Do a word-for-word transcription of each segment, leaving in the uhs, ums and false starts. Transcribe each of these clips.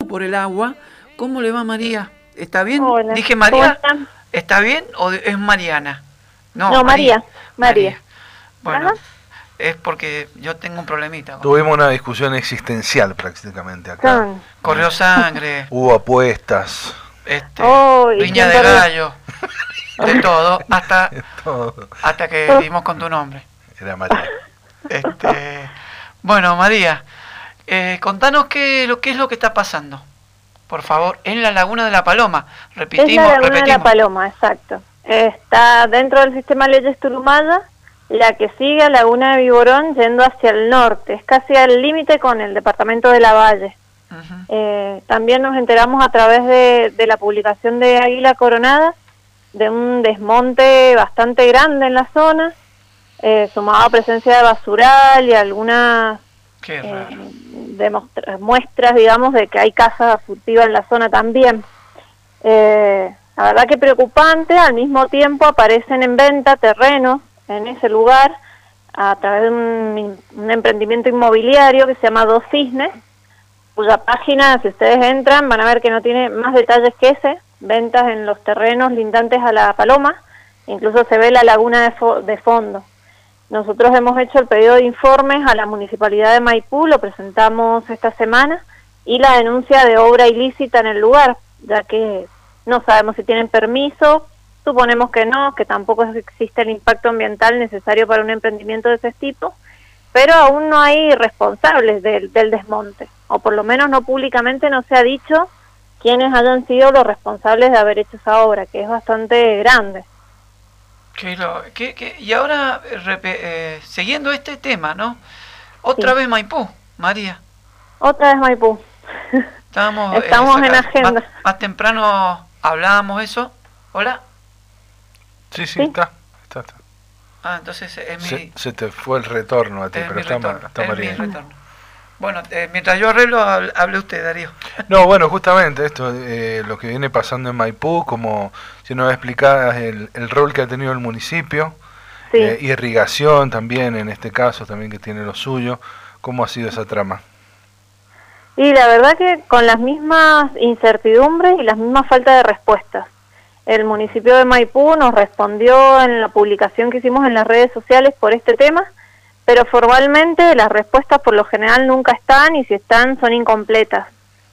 por el agua. ¿Cómo le va, María? ¿Está bien? Hola. Dije María. ¿Cómo están? ¿Está bien o es Mariana? No, no María. María. María. Bueno, Ajá. es porque yo tengo un problemita. Con... Tuvimos una discusión existencial prácticamente acá. Son. Corrió sangre. Hubo apuestas. Este, oh, riña de perdió? gallo. De todo. Hasta, todo. hasta que dimos con tu nombre. Era María. Este, bueno, María, eh, contanos qué, lo, qué es lo que está pasando. Por favor, en la Laguna de la Paloma. Repetimos, es la Laguna repetimos. de la Paloma, exacto. Está dentro del sistema Leyes Turumaya, la que sigue a Laguna de Viborón yendo hacia el norte. Es casi al límite con el departamento de La Valle. Uh-huh. eh, también nos enteramos a través de, de la publicación de Águila Coronada de un desmonte bastante grande en la zona, eh, sumado a presencia de basural y algunas eh, muestras, digamos, de que hay caza furtiva en la zona también. Eh, la verdad que preocupante. Al mismo tiempo aparecen en venta terrenos en ese lugar a través de un, un emprendimiento inmobiliario que se llama Dos Cisnes, cuya página, si ustedes entran, van a ver que no tiene más detalles que ese, ventas en los terrenos lindantes a la Paloma, incluso se ve la laguna de, fo de fondo. Nosotros hemos hecho el pedido de informes a la Municipalidad de Maipú, lo presentamos esta semana, y la denuncia de obra ilícita en el lugar, ya que no sabemos si tienen permiso, suponemos que no, que tampoco existe el impacto ambiental necesario para un emprendimiento de ese tipo, pero aún no hay responsables del, del desmonte, o por lo menos no públicamente no se ha dicho quiénes hayan sido los responsables de haber hecho esa obra, que es bastante grande. Que lo, que, que, y ahora, eh, siguiendo este tema, ¿no? Otra sí. vez Maipú, María. Otra vez Maipú. Estábamos, Estamos eh, en agenda. Más, más temprano hablábamos eso. ¿Hola? Sí, sí, ¿Sí? está, está, está. Ah, entonces es se, mi... Se te fue el retorno a ti, es pero mi está, retorno, está es María. mi retorno. Bueno, eh, mientras yo arreglo, hable, hable usted, Darío. No, bueno, justamente esto, eh, lo que viene pasando en Maipú, como si nos explicás el, el rol que ha tenido el municipio, sí. eh, irrigación también, en este caso, también que tiene lo suyo, ¿cómo ha sido esa trama? Y la verdad que con las mismas incertidumbres y las mismas faltas de respuestas. El municipio de Maipú nos respondió en la publicación que hicimos en las redes sociales por este tema, pero formalmente las respuestas por lo general nunca están, y si están son incompletas.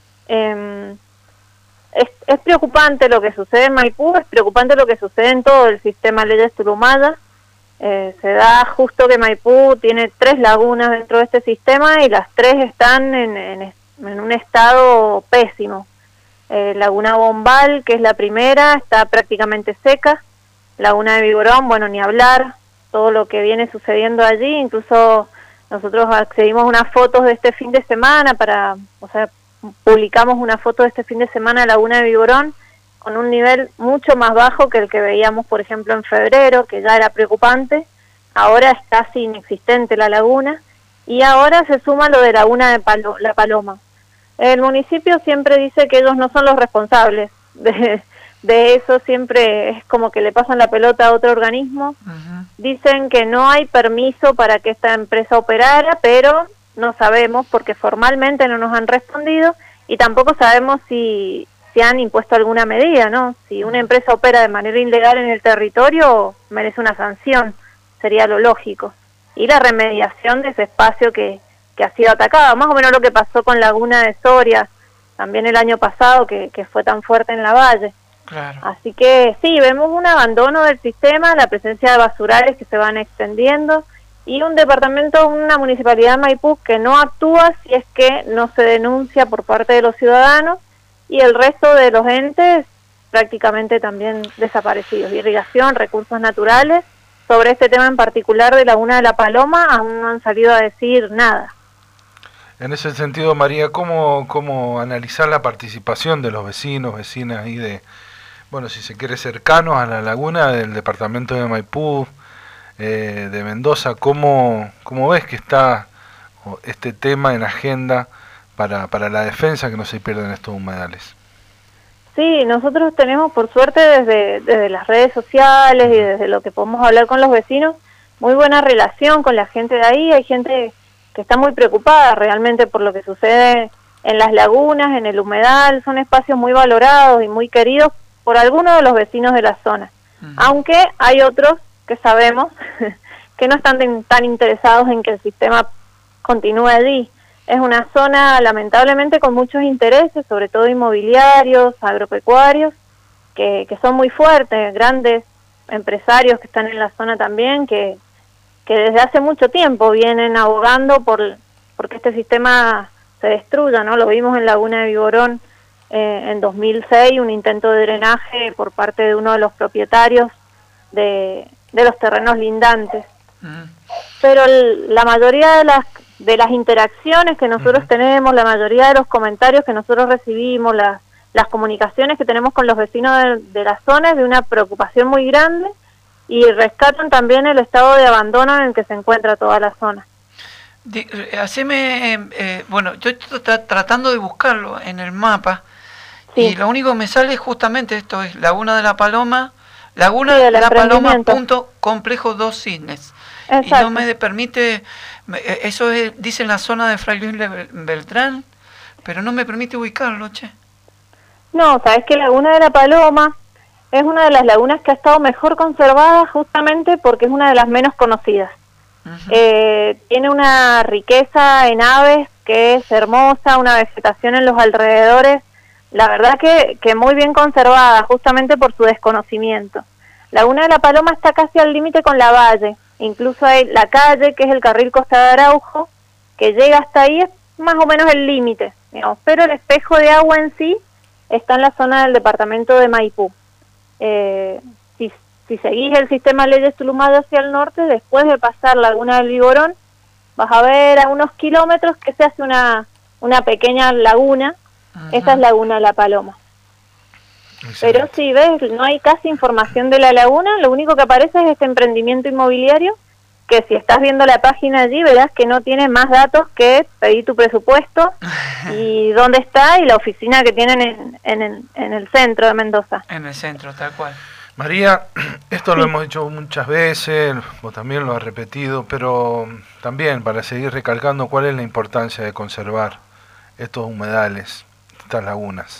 Eh, es, es preocupante lo que sucede en Maipú, es preocupante lo que sucede en todo el sistema Leyes Turumaya. Eh, se da justo que Maipú tiene tres lagunas dentro de este sistema y las tres están en, en, en un estado pésimo. Eh, Laguna Bombal, que es la primera, está prácticamente seca. Laguna de Viborón, bueno, ni hablar, todo lo que viene sucediendo allí. Incluso nosotros accedimos a unas fotos de este fin de semana para, o sea, publicamos una foto de este fin de semana de Laguna de Viborón con un nivel mucho más bajo que el que veíamos, por ejemplo, en febrero, que ya era preocupante. Ahora es casi inexistente la laguna, y ahora se suma lo de Laguna de Palo la Paloma. El municipio siempre dice que ellos no son los responsables de, de eso, siempre es como que le pasan la pelota a otro organismo. Uh-huh. Dicen que no hay permiso para que esta empresa operara, pero no sabemos porque formalmente no nos han respondido, y tampoco sabemos si, si han impuesto alguna medida, ¿no? Si una empresa opera de manera ilegal en el territorio, merece una sanción, sería lo lógico. Y la remediación de ese espacio que... que ha sido atacado, más o menos lo que pasó con Laguna de Soria, también el año pasado, que, que fue tan fuerte en la Valle. Claro. Así que sí, vemos un abandono del sistema, la presencia de basurales que se van extendiendo, y un departamento, una municipalidad de Maipú que no actúa si es que no se denuncia por parte de los ciudadanos, y el resto de los entes prácticamente también desaparecidos. Irrigación, recursos naturales, sobre este tema en particular de Laguna de la Paloma, aún no han salido a decir nada. En ese sentido, María, ¿cómo, cómo analizar la participación de los vecinos, vecinas y de, bueno, si se quiere, cercanos a la laguna del departamento de Maipú, eh, de Mendoza? ¿Cómo, cómo ves que está este tema en agenda para, para la defensa, que no se pierdan estos humedales? Sí, nosotros tenemos, por suerte, desde, desde las redes sociales y desde lo que podemos hablar con los vecinos, muy buena relación con la gente de ahí. Hay gente que está muy preocupada realmente por lo que sucede en las lagunas, en el humedal, son espacios muy valorados y muy queridos por algunos de los vecinos de la zona. Uh-huh. Aunque hay otros que sabemos que no están tan interesados en que el sistema continúe allí. Es una zona lamentablemente con muchos intereses, sobre todo inmobiliarios, agropecuarios, que, que son muy fuertes, grandes empresarios que están en la zona también, que, que desde hace mucho tiempo vienen abogando por porque este sistema se destruya, ¿no? Lo vimos en Laguna de Viborón eh, en dos mil seis, un intento de drenaje por parte de uno de los propietarios de, de los terrenos lindantes. Uh-huh. Pero el, la mayoría de las de las interacciones que nosotros uh-huh. tenemos, la mayoría de los comentarios que nosotros recibimos, las, las comunicaciones que tenemos con los vecinos de, de la zona es de una preocupación muy grande y rescatan también el estado de abandono en el que se encuentra toda la zona. De, haceme, eh, bueno, yo estoy tra tratando de buscarlo en el mapa sí. y lo único que me sale es justamente esto, es Laguna de la Paloma, Laguna sí, de la Paloma punto complejo dos Cisnes. Exacto. Y no me permite, eso es, dice en la zona de Fray Luis Beltrán, pero no me permite ubicarlo, che. No, sabes que Laguna de la Paloma es una de las lagunas que ha estado mejor conservada justamente porque es una de las menos conocidas. Uh-huh. eh, tiene una riqueza en aves que es hermosa, una vegetación en los alrededores, la verdad que, que muy bien conservada, justamente por su desconocimiento. Laguna de la Paloma está casi al límite con la Valle. Incluso hay la calle, que es el carril Costa de Araujo, que llega hasta ahí, es más o menos el límite, digamos, pero el espejo de agua en sí está en la zona del departamento de Maipú. Eh, si, si seguís el sistema Leyes Tulumayo hacia el norte, después de pasar Laguna del Viborón, vas a ver a unos kilómetros que se hace una, una pequeña laguna, uh-huh. Esa es Laguna de la Paloma. Excelente. Pero si ves, no hay casi información de la laguna, lo único que aparece es este emprendimiento inmobiliario, que si estás viendo la página allí verás que no tiene más datos que pedir tu presupuesto y dónde está y la oficina que tienen en, en, en, en el centro de Mendoza. En el centro, tal cual. María, esto sí. Lo hemos dicho muchas veces, vos también lo has repetido, pero también para seguir recalcando cuál es la importancia de conservar estos humedales, estas lagunas.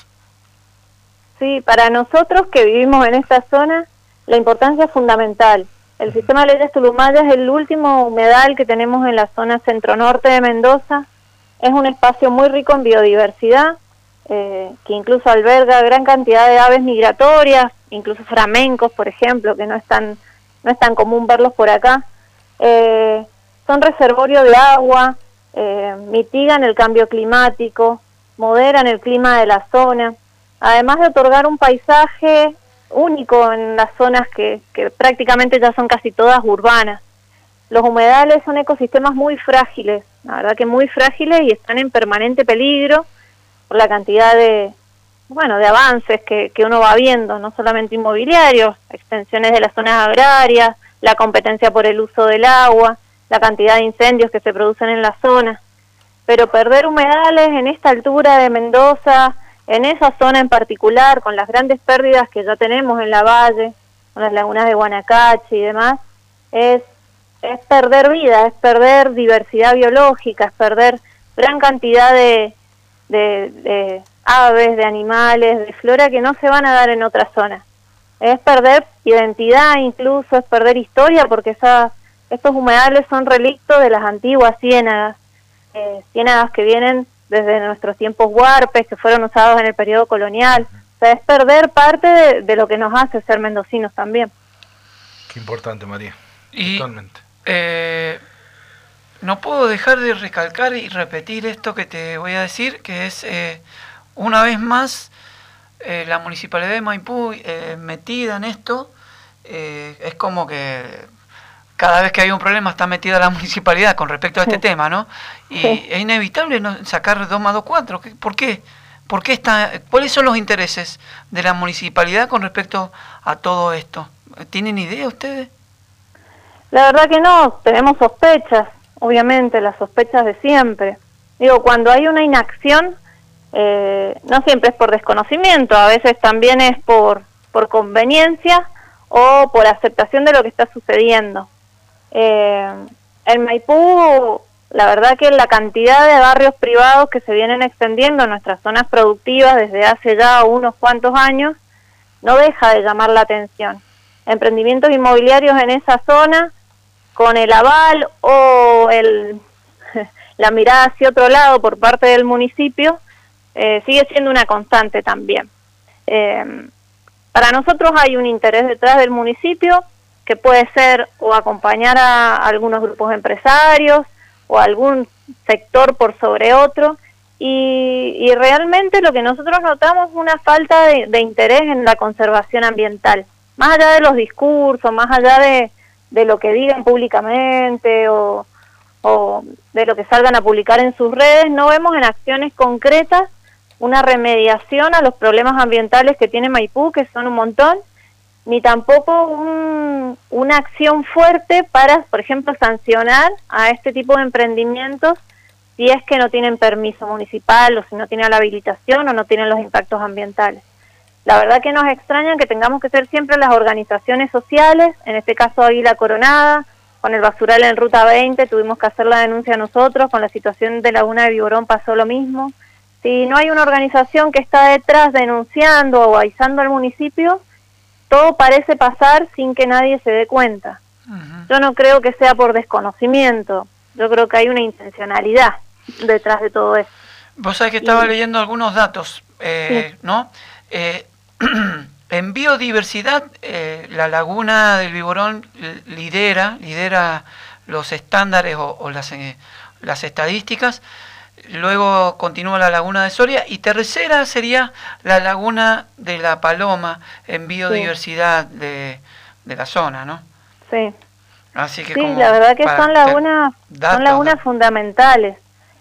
Sí, para nosotros que vivimos en esta zona, la importancia es fundamental. El sistema de Leyes Tulumayo es el último humedal que tenemos en la zona centro-norte de Mendoza. Es un espacio muy rico en biodiversidad, eh, que incluso alberga gran cantidad de aves migratorias, incluso flamencos, por ejemplo, que no es tan, no es tan común verlos por acá. Eh, son reservorio de agua, eh, mitigan el cambio climático, moderan el clima de la zona, además de otorgar un paisaje único en las zonas que, que prácticamente ya son casi todas urbanas. Los humedales son ecosistemas muy frágiles, la verdad que muy frágiles y están en permanente peligro por la cantidad de, bueno, de avances que, que uno va viendo, no solamente inmobiliarios, extensiones de las zonas agrarias, la competencia por el uso del agua, la cantidad de incendios que se producen en la zona. Pero perder humedales en esta altura de Mendoza, en esa zona en particular, con las grandes pérdidas que ya tenemos en la Valle, con las lagunas de Guanacache y demás, es, es perder vida, es perder diversidad biológica, es perder gran cantidad de, de, de aves, de animales, de flora que no se van a dar en otras zonas. Es perder identidad incluso, es perder historia, porque esa, estos humedales son relictos de las antiguas ciénagas, eh, ciénagas que vienen desde nuestros tiempos huarpes, que fueron usados en el periodo colonial. O sea, es perder parte de, de lo que nos hace ser mendocinos también. Qué importante, María. Y, Totalmente. Eh, no puedo dejar de recalcar y repetir esto que te voy a decir, que es, eh, una vez más, eh, la Municipalidad de Maipú eh, metida en esto, eh, es como que cada vez que hay un problema está metida la municipalidad con respecto a este sí. tema, ¿no? Y sí. es inevitable no sacar dos más dos, cuatro. ¿Por qué? ¿Por qué está, ¿Cuáles son los intereses de la municipalidad con respecto a todo esto? ¿Tienen idea ustedes? La verdad que no, tenemos sospechas, obviamente, las sospechas de siempre. Digo, cuando hay una inacción, eh, no siempre es por desconocimiento, a veces también es por, por conveniencia o por aceptación de lo que está sucediendo. Eh, en Maipú La verdad que la cantidad de barrios privados que se vienen extendiendo en nuestras zonas productivas desde hace ya unos cuantos años no deja de llamar la atención. Emprendimientos inmobiliarios en esa zona, con el aval o el, la mirada hacia otro lado por parte del municipio, eh, sigue siendo una constante también. Eh, para nosotros hay un interés detrás del municipio, que puede ser o acompañar a algunos grupos empresarios, o algún sector por sobre otro, y, y realmente lo que nosotros notamos es una falta de, de interés en la conservación ambiental, más allá de los discursos, más allá de, de lo que digan públicamente o, o de lo que salgan a publicar en sus redes. No vemos en acciones concretas una remediación a los problemas ambientales que tiene Maipú, que son un montón, ni tampoco un, una acción fuerte para, por ejemplo, sancionar a este tipo de emprendimientos si es que no tienen permiso municipal o si no tienen la habilitación o no tienen los impactos ambientales. La verdad que nos extraña que tengamos que ser siempre las organizaciones sociales, en este caso Águila Coronada, con el basural en Ruta veinte tuvimos que hacer la denuncia nosotros, con la situación de Laguna de Viborón pasó lo mismo. Si no hay una organización que está detrás denunciando o avisando al municipio, todo parece pasar sin que nadie se dé cuenta. Uh-huh. Yo no creo que sea por desconocimiento, yo creo que hay una intencionalidad detrás de todo eso. Vos sabés que estaba y... leyendo algunos datos, eh, sí. ¿no? Eh, en biodiversidad, eh, la Laguna del Viborón lidera, lidera los estándares o, o las, eh, las estadísticas. Luego continúa la Laguna de Soria y tercera sería la Laguna de la Paloma en biodiversidad sí. de, de la zona, ¿no? Sí. Así que sí, como la verdad que son lagunas, datos, son lagunas fundamentales.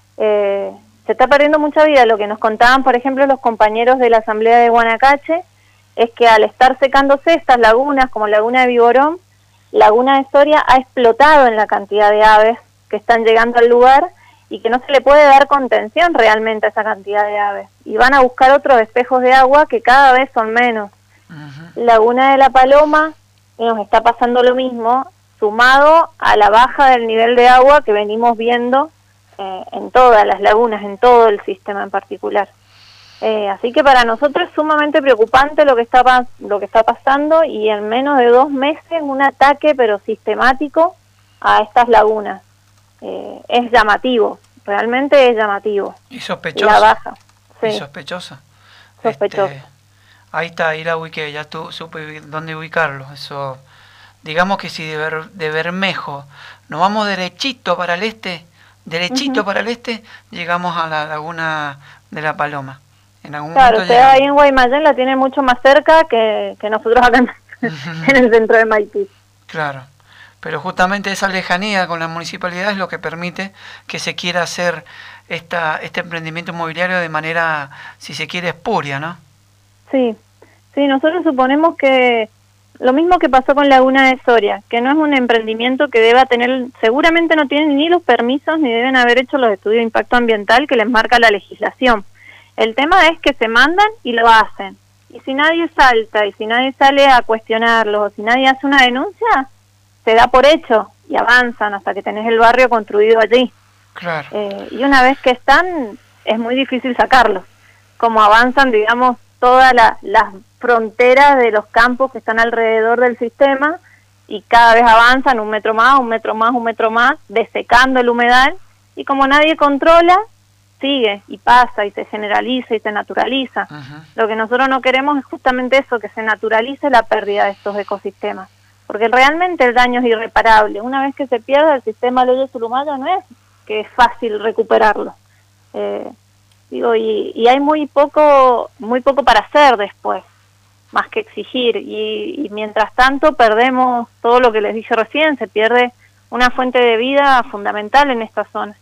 Eh, se está perdiendo mucha vida. Lo que nos contaban, por ejemplo, los compañeros de la Asamblea de Guanacache, es que al estar secándose estas lagunas, como Laguna de Viborón, Laguna de Soria ha explotado en la cantidad de aves que están llegando al lugar, y que no se le puede dar contención realmente a esa cantidad de aves. Y van a buscar otros espejos de agua que cada vez son menos. Uh-huh. Laguna de la Paloma nos está pasando lo mismo, sumado a la baja del nivel de agua que venimos viendo eh, en todas las lagunas, en todo el sistema en particular. Eh, así que para nosotros es sumamente preocupante lo que está lo que está pasando, y en menos de dos meses un ataque pero sistemático a estas lagunas. Eh, es llamativo, realmente es llamativo. Y sospechoso. La baja. Sí. Y sospechoso. Sospechoso. Este, ahí está, ahí la ubiqué, ya tú supe dónde ubicarlo. Eso, digamos que si de, Ber, de Bermejo nos vamos derechito para el este, derechito uh-huh. para el este, llegamos a la Laguna de la Paloma. En algún claro, momento usted ahí en Guaymallén la tiene mucho más cerca que, que nosotros acá en, uh-huh. en el centro de Maipú. Claro. Pero justamente esa lejanía con la municipalidad es lo que permite que se quiera hacer esta, este emprendimiento inmobiliario de manera, si se quiere, espuria, ¿no? Sí, sí, nosotros suponemos que lo mismo que pasó con Laguna de Soria, que no es un emprendimiento que deba tener, seguramente no tienen ni los permisos ni deben haber hecho los estudios de impacto ambiental que les marca la legislación. El tema es que se mandan y lo hacen. Y si nadie salta, y si nadie sale a cuestionarlos, o si nadie hace una denuncia, se da por hecho y avanzan hasta que tenés el barrio construido allí. Claro. Eh, y una vez que están, es muy difícil sacarlos. Como avanzan, digamos, todas la, las fronteras de los campos que están alrededor del sistema, y cada vez avanzan un metro más, un metro más, un metro más, desecando el humedal, y como nadie controla, sigue y pasa y se generaliza y se naturaliza. Uh-huh. Lo que nosotros no queremos es justamente eso, que se naturalice la pérdida de estos ecosistemas. Porque realmente el daño es irreparable. Una vez que se pierde el sistema Loyo Surumaya, no es que es fácil recuperarlo. Eh, digo, y, y hay muy poco, muy poco para hacer después, más que exigir. Y, y mientras tanto perdemos todo lo que les dije recién, se pierde una fuente de vida fundamental en esta zona.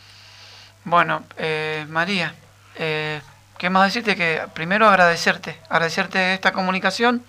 Bueno, eh, María, eh, ¿qué más decirte? Que primero agradecerte, agradecerte esta comunicación.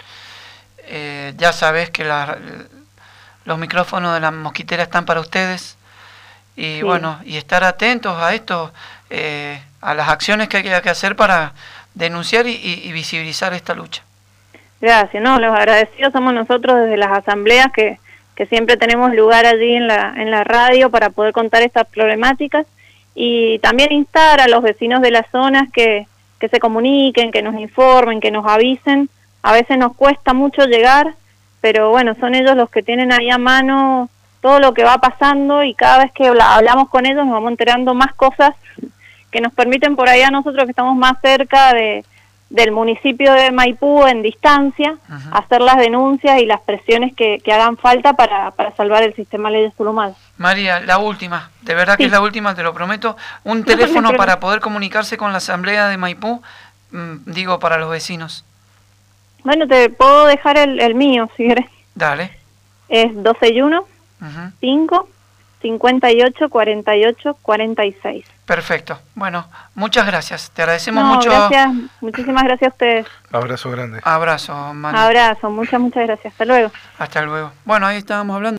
Eh, ya sabes que la, los micrófonos de la mosquitera están para ustedes y sí. bueno, y estar atentos a esto, eh, a las acciones que hay que hacer para denunciar y, y, y visibilizar esta lucha. Gracias, no, los agradecidos somos nosotros desde las asambleas que que siempre tenemos lugar allí en la, en la radio para poder contar estas problemáticas, y también instar a los vecinos de las zonas que, que se comuniquen, que nos informen, que nos avisen. A veces nos cuesta mucho llegar, pero bueno, son ellos los que tienen ahí a mano todo lo que va pasando, y cada vez que hablamos con ellos nos vamos enterando más cosas que nos permiten por ahí a nosotros, que estamos más cerca de, del municipio de Maipú en distancia, uh-huh. hacer las denuncias y las presiones que, que hagan falta para, para salvar el sistema Leyes Tulumal. María, la última, de verdad que sí. es la última, te lo prometo. Un teléfono no, para poder comunicarse con la asamblea de Maipú, mmm, digo, para los vecinos. Bueno, te puedo dejar el, el mío, si querés. Dale. Es dos seis uno, cinco, cincuenta y ocho, cuarenta y ocho, cuarenta y seis. Perfecto. Bueno, muchas gracias. Te agradecemos no, mucho. Gracias, muchísimas gracias a ustedes. Abrazo grande. Abrazo, María. Abrazo, muchas, muchas gracias. Hasta luego. Hasta luego. Bueno, ahí estábamos hablando.